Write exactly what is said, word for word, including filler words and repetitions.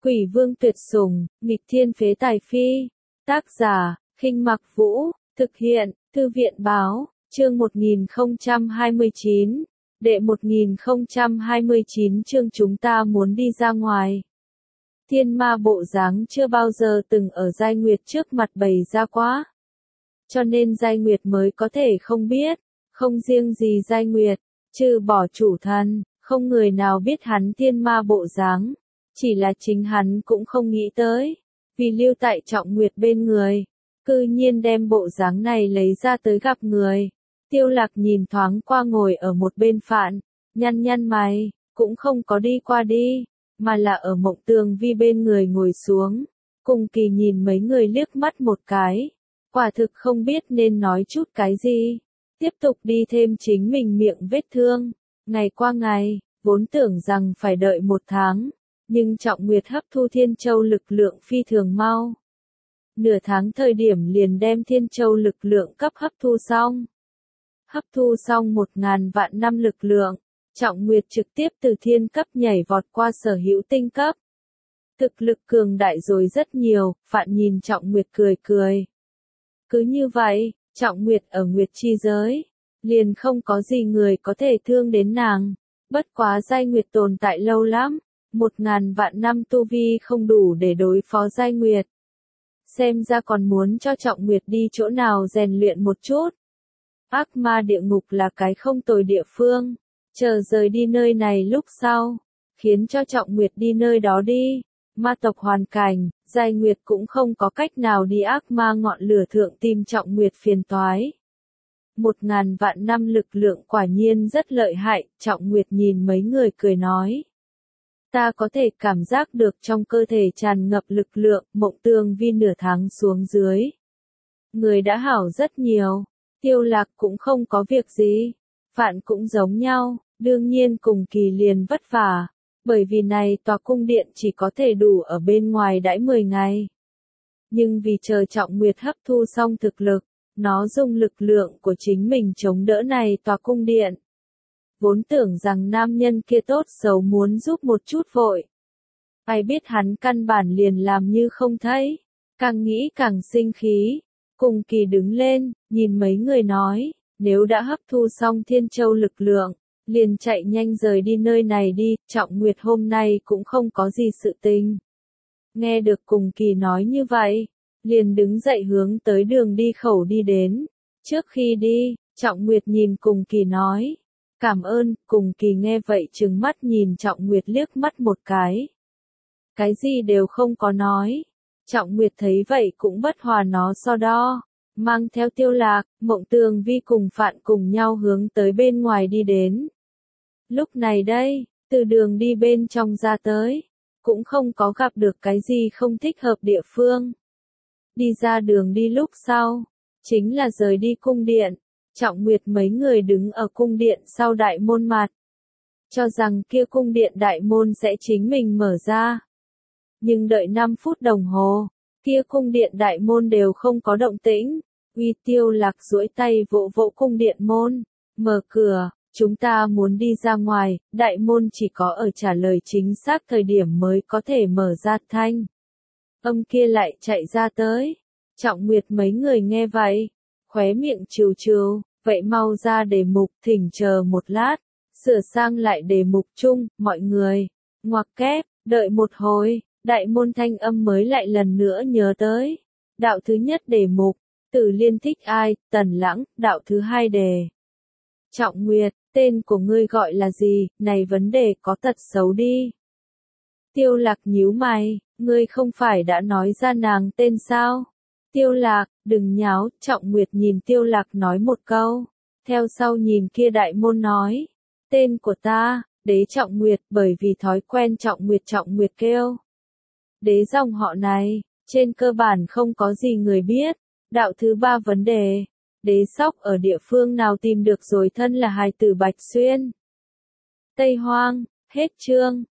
Quỷ vương tuyệt sủng, nghịch thiên phế tài phi. Tác giả, Khinh Mặc Vũ, thực hiện, Thư viện báo, chương một nghìn không trăm hai mươi chín, đệ một nghìn không trăm hai mươi chín chương chúng ta muốn đi ra ngoài. Thiên ma bộ dáng chưa bao giờ từng ở Giai Nguyệt trước mặt bày ra quá. Cho nên Giai Nguyệt mới có thể không biết, không riêng gì Giai Nguyệt, trừ bỏ chủ thần, không người nào biết hắn thiên ma bộ dáng. Chỉ là chính hắn cũng không nghĩ tới, vì lưu tại Trọng Nguyệt bên người, cư nhiên đem bộ dáng này lấy ra tới gặp người. Tiêu Lạc nhìn thoáng qua ngồi ở một bên Phạn, nhăn nhăn mày, cũng không có đi qua đi, mà là ở Mộng Tường Vi bên người ngồi xuống, cùng kỳ nhìn mấy người liếc mắt một cái, quả thực không biết nên nói chút cái gì, tiếp tục đi thêm chính mình miệng vết thương, ngày qua ngày, vốn tưởng rằng phải đợi một tháng. Nhưng Trọng Nguyệt hấp thu Thiên Châu lực lượng phi thường mau. Nửa tháng thời điểm liền đem Thiên Châu lực lượng cấp hấp thu xong. Hấp thu xong một ngàn vạn năm lực lượng, Trọng Nguyệt trực tiếp từ thiên cấp nhảy vọt qua sở hữu tinh cấp. Thực lực cường đại rồi rất nhiều, Phạn nhìn Trọng Nguyệt cười cười. Cứ như vậy, Trọng Nguyệt ở Nguyệt chi giới, liền không có gì người có thể thương đến nàng. Bất quá Giai Nguyệt tồn tại lâu lắm. Một ngàn vạn năm tu vi không đủ để đối phó Giai Nguyệt. Xem ra còn muốn cho Trọng Nguyệt đi chỗ nào rèn luyện một chút. Ác ma địa ngục là cái không tồi địa phương. Chờ rời đi nơi này lúc sau. Khiến cho Trọng Nguyệt đi nơi đó đi. Ma tộc hoàn cảnh, Giai Nguyệt cũng không có cách nào đi ác ma ngọn lửa thượng tìm Trọng Nguyệt phiền toái. Một ngàn vạn năm lực lượng quả nhiên rất lợi hại. Trọng Nguyệt nhìn mấy người cười nói. Ta có thể cảm giác được trong cơ thể tràn ngập lực lượng, Mộng Tường Vi nửa tháng xuống dưới. Người đã hảo rất nhiều, Tiêu Lạc cũng không có việc gì, Phạn cũng giống nhau, đương nhiên cùng kỳ liền vất vả, bởi vì này tòa cung điện chỉ có thể đủ ở bên ngoài đãi mười ngày. Nhưng vì chờ Trọng Nguyệt hấp thu xong thực lực, nó dùng lực lượng của chính mình chống đỡ này tòa cung điện. Vốn tưởng rằng nam nhân kia tốt xấu muốn giúp một chút vội. Ai biết hắn căn bản liền làm như không thấy. Càng nghĩ càng sinh khí. Cùng kỳ đứng lên, nhìn mấy người nói, nếu đã hấp thu xong Thiên Châu lực lượng, liền chạy nhanh rời đi nơi này đi, Trọng Nguyệt hôm nay cũng không có gì sự tình. Nghe được cùng kỳ nói như vậy, liền đứng dậy hướng tới đường đi khẩu đi đến. Trước khi đi, Trọng Nguyệt nhìn cùng kỳ nói. Cảm ơn, cùng kỳ nghe vậy trừng mắt nhìn Trọng Nguyệt liếc mắt một cái. Cái gì đều không có nói. Trọng Nguyệt thấy vậy cũng bất hòa nó so đo. Mang theo Tiêu Lạc, Mộng Tường Vi cùng Phạn cùng nhau hướng tới bên ngoài đi đến. Lúc này đây, từ đường đi bên trong ra tới, cũng không có gặp được cái gì không thích hợp địa phương. Đi ra đường đi lúc sau, chính là rời đi cung điện. Trọng Nguyệt mấy người đứng ở cung điện sau đại môn mặt. Cho rằng kia cung điện đại môn sẽ chính mình mở ra. Nhưng đợi năm phút đồng hồ, kia cung điện đại môn đều không có động tĩnh. Uy Tiêu Lạc duỗi tay vỗ vỗ cung điện môn, mở cửa, chúng ta muốn đi ra ngoài, đại môn chỉ có ở trả lời chính xác thời điểm mới có thể mở ra thanh. Âm kia lại chạy ra tới. Trọng Nguyệt mấy người nghe vậy. Khóe miệng trừ trừ, vậy mau ra đề mục, thỉnh chờ một lát, sửa sang lại đề mục chung, mọi người, ngoặc kép, đợi một hồi, đại môn thanh âm mới lại lần nữa nhớ tới. Đạo thứ nhất đề mục, Tử Liên thích ai, Tần Lãng, đạo thứ hai đề. Trọng Nguyệt, tên của ngươi gọi là gì, này vấn đề có tật xấu đi. Tiêu Lạc nhíu mày, ngươi không phải đã nói ra nàng tên sao? Tiêu Lạc, đừng nháo, Trọng Nguyệt nhìn Tiêu Lạc nói một câu, theo sau nhìn kia đại môn nói, tên của ta, Đế Trọng Nguyệt, bởi vì thói quen Trọng Nguyệt Trọng Nguyệt kêu. Đế dòng họ này, trên cơ bản không có gì người biết. Đạo thứ ba vấn đề, Đế Sóc ở địa phương nào tìm được rồi thân là hài tử Bạch Xuyên. Tây Hoang, hết chương.